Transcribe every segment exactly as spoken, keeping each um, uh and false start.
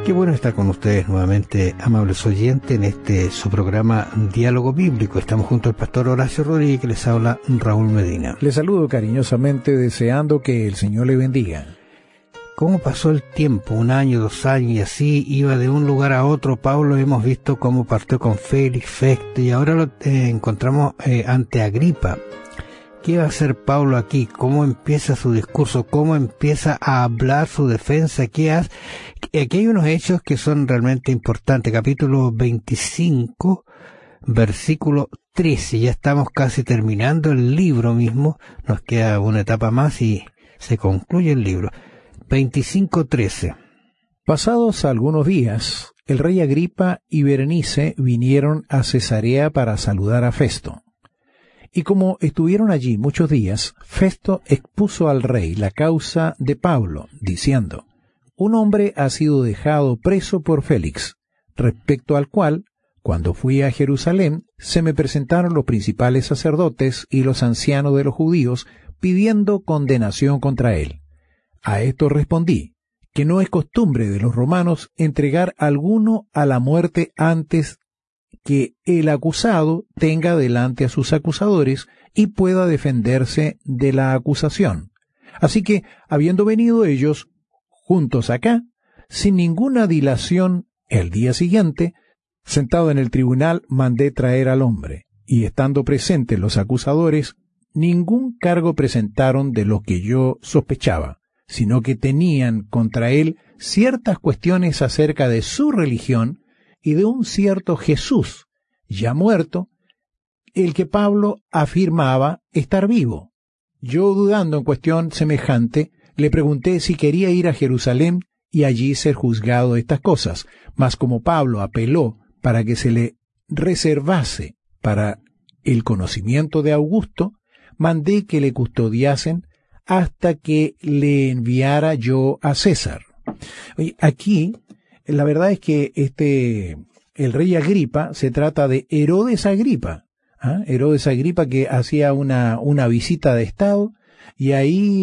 Qué bueno estar con ustedes nuevamente, amables oyentes, en este su programa Diálogo Bíblico. Estamos junto al pastor Horacio Rodríguez, que les habla Raúl Medina. Les saludo cariñosamente, deseando que el Señor le bendiga. ¿Cómo pasó el tiempo? Un año, dos años, y así iba de un lugar a otro. Pablo, hemos visto cómo partió con Félix, Festo, y ahora lo eh, encontramos eh, ante Agripa. ¿Qué va a hacer Pablo aquí? ¿Cómo empieza su discurso? ¿Cómo empieza a hablar su defensa? ¿Qué hace? Aquí hay unos hechos que son realmente importantes. Capítulo veinticinco, versículo trece. Ya estamos casi terminando el libro mismo. Nos queda una etapa más y se concluye el libro. veinticinco trece. Pasados algunos días, el rey Agripa y Berenice vinieron a Cesarea para saludar a Festo. Y como estuvieron allí muchos días, Festo expuso al rey la causa de Pablo, diciendo: un hombre ha sido dejado preso por Félix, respecto al cual, cuando fui a Jerusalén, se me presentaron los principales sacerdotes y los ancianos de los judíos, pidiendo condenación contra él. A esto respondí, que no es costumbre de los romanos entregar a alguno a la muerte antes que el acusado tenga delante a sus acusadores y pueda defenderse de la acusación. Así que, habiendo venido ellos juntos acá, sin ninguna dilación, el día siguiente, sentado en el tribunal, mandé traer al hombre, y estando presentes los acusadores, ningún cargo presentaron de lo que yo sospechaba, sino que tenían contra él ciertas cuestiones acerca de su religión y de un cierto Jesús, ya muerto, el que Pablo afirmaba estar vivo. Yo, dudando en cuestión semejante, le pregunté si quería ir a Jerusalén y allí ser juzgado de estas cosas, mas como Pablo apeló para que se le reservase para el conocimiento de Augusto, mandé que le custodiasen hasta que le enviara yo a César. Oye, aquí, la verdad es que este, el rey Agripa se trata de Herodes Agripa, ¿ah? Herodes Agripa que hacía una, una visita de estado, y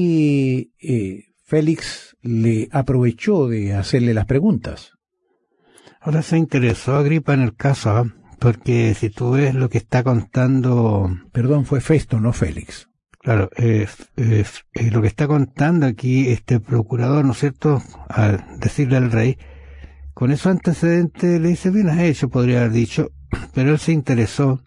ahí eh, Félix le aprovechó de hacerle las preguntas. Ahora se interesó Agripa en el caso, ¿eh? Porque si tú ves lo que está contando... Perdón, fue Festo, no Félix. Claro, eh, eh, eh, lo que está contando aquí este procurador, ¿no es cierto?, al decirle al rey, con esos antecedentes le dice, bien has hecho, podría haber dicho, pero él se interesó.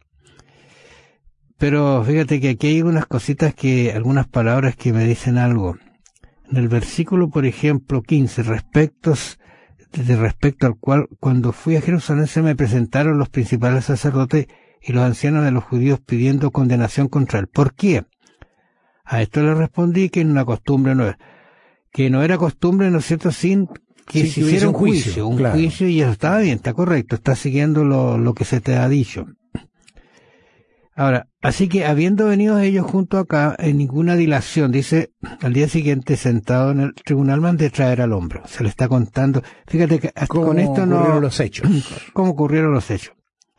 Pero fíjate que aquí hay unas cositas que, algunas palabras que me dicen algo. En el versículo, por ejemplo, quince, respecto, de respecto al cual, cuando fui a Jerusalén se me presentaron los principales sacerdotes y los ancianos de los judíos pidiendo condenación contra él. ¿Por qué? A esto le respondí que una costumbre no era, que no era costumbre, ¿no es cierto?, sin que sí, se hiciera un juicio, juicio un claro. juicio, y eso estaba bien, está correcto, está siguiendo lo, lo que se te ha dicho. Ahora, así que habiendo venido ellos junto acá, en ninguna dilación, dice, al día siguiente sentado en el tribunal mandé traer al hombre. Se le está contando, fíjate que hasta con esto no... ¿Cómo ocurrieron los hechos? ¿Cómo ocurrieron los hechos?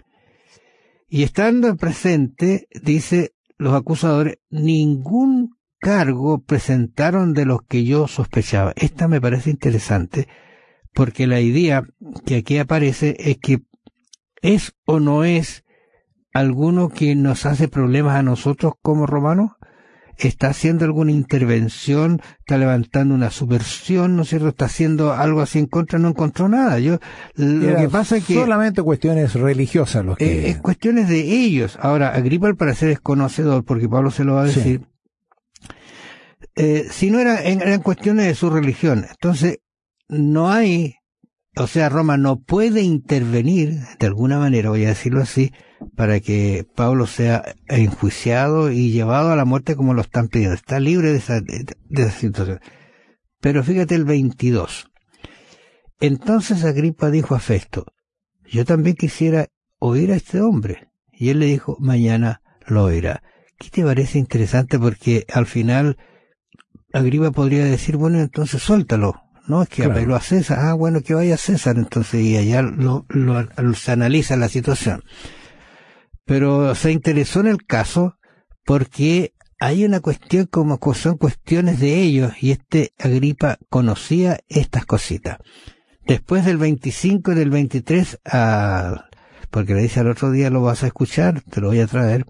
Y estando presente, dice, los acusadores, ningún cargo presentaron de los que yo sospechaba. Esta me parece interesante, porque la idea que aquí aparece es que es o no es alguno que nos hace problemas a nosotros como romanos, está haciendo alguna intervención, está levantando una subversión, ¿no es cierto?, está haciendo algo así en contra, no encontró nada. Yo, lo Era que pasa es que... solamente cuestiones religiosas los que... Eh, es cuestiones de ellos. Ahora, Agripa al parecer es conocedor, porque Pablo se lo va a decir. Sí. Eh, si no era, eran cuestiones de su religión. Entonces, no hay, o sea, Roma no puede intervenir, de alguna manera, voy a decirlo así, para que Pablo sea enjuiciado y llevado a la muerte como lo están pidiendo. Está libre de esa, de, de esa situación. Pero fíjate el veintidós. Entonces Agripa dijo a Festo, yo también quisiera oír a este hombre. Y él le dijo, mañana lo oirá. ¿Qué te parece interesante? Porque al final Agripa podría decir, bueno, entonces suéltalo. No, es que claro, apeló a César. Ah, bueno, que vaya César. Entonces, y allá lo, lo, lo, se analiza la situación. Pero se interesó en el caso porque hay una cuestión como son cuestiones de ellos, y este Agripa conocía estas cositas. después del veinticinco y del veintitrés, a, porque le dice al otro día lo vas a escuchar, te lo voy a traer.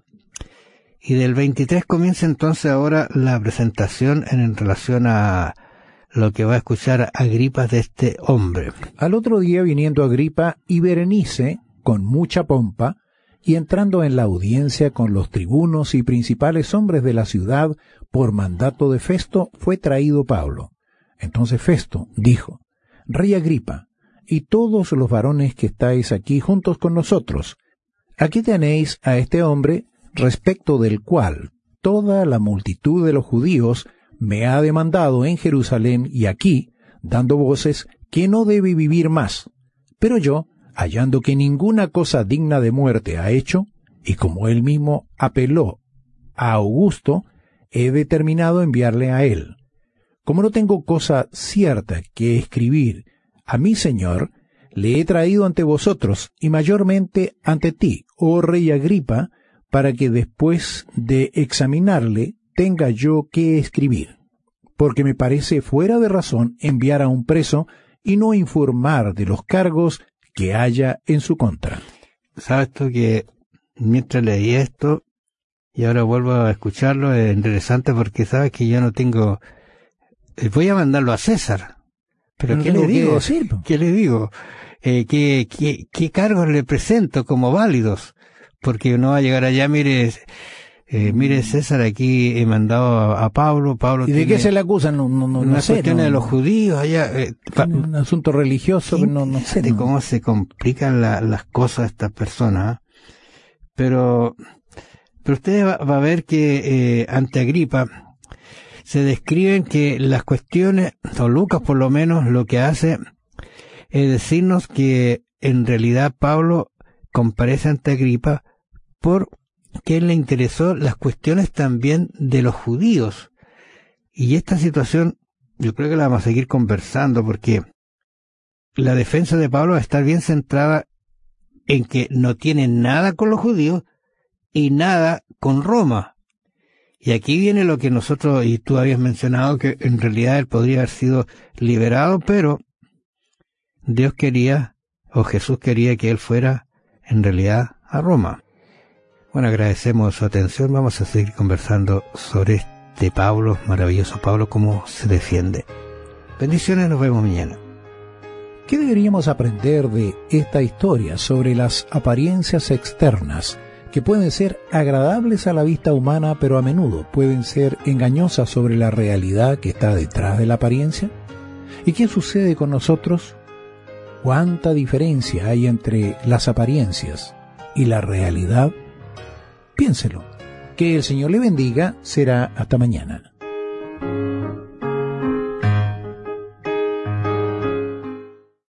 Y del veintitrés comienza entonces ahora la presentación en, en relación a lo que va a escuchar Agripa de este hombre. Al otro día viniendo Agripa y Berenice con mucha pompa, y entrando en la audiencia con los tribunos y principales hombres de la ciudad, por mandato de Festo, fue traído Pablo. Entonces Festo dijo: Rey Agripa, y todos los varones que estáis aquí juntos con nosotros, aquí tenéis a este hombre, respecto del cual toda la multitud de los judíos me ha demandado en Jerusalén y aquí, dando voces, que no debe vivir más. Pero yo, hallando que ninguna cosa digna de muerte ha hecho, y como él mismo apeló a Augusto, he determinado enviarle a él. Como no tengo cosa cierta que escribir a mi señor, le he traído ante vosotros, y mayormente ante ti, oh rey Agripa, para que después de examinarle tenga yo que escribir. Porque me parece fuera de razón enviar a un preso y no informar de los cargos que haya en su contra. Sabes tú que mientras leí esto, y ahora vuelvo a escucharlo, es interesante porque sabes que yo no tengo... Voy a mandarlo a César. Pero no ¿qué le digo? Decir, ¿Qué le digo? Eh, ¿qué, qué, ¿Qué cargos le presento como válidos? Porque no va a llegar allá, mire... Eh, mire César, aquí he mandado a, a Pablo. Pablo ¿Y de qué se le acusan? No, no, no, una no sé, cuestión no, de los judíos allá. Eh, pa, un asunto religioso, pero no, no sé. De no. cómo se complican la, las cosas estas personas. Pero, pero usted va, va a ver que eh, ante Agripa se describen que las cuestiones, o Lucas por lo menos, lo que hace es decirnos que en realidad Pablo comparece ante Agripa por que le interesó las cuestiones también de los judíos. Y esta situación yo creo que la vamos a seguir conversando porque la defensa de Pablo va a estar bien centrada en que no tiene nada con los judíos y nada con Roma. Y aquí viene lo que nosotros, y tú habías mencionado, que en realidad él podría haber sido liberado, pero Dios quería, o Jesús quería que él fuera en realidad a Roma. Bueno, agradecemos su atención. Vamos a seguir conversando sobre este Pablo, maravilloso Pablo, cómo se defiende. Bendiciones, nos vemos mañana. ¿Qué deberíamos aprender de esta historia sobre las apariencias externas que pueden ser agradables a la vista humana, pero a menudo pueden ser engañosas sobre la realidad que está detrás de la apariencia? ¿Y qué sucede con nosotros? ¿Cuánta diferencia hay entre las apariencias y la realidad? Piénselo. Que el Señor le bendiga. Será hasta mañana.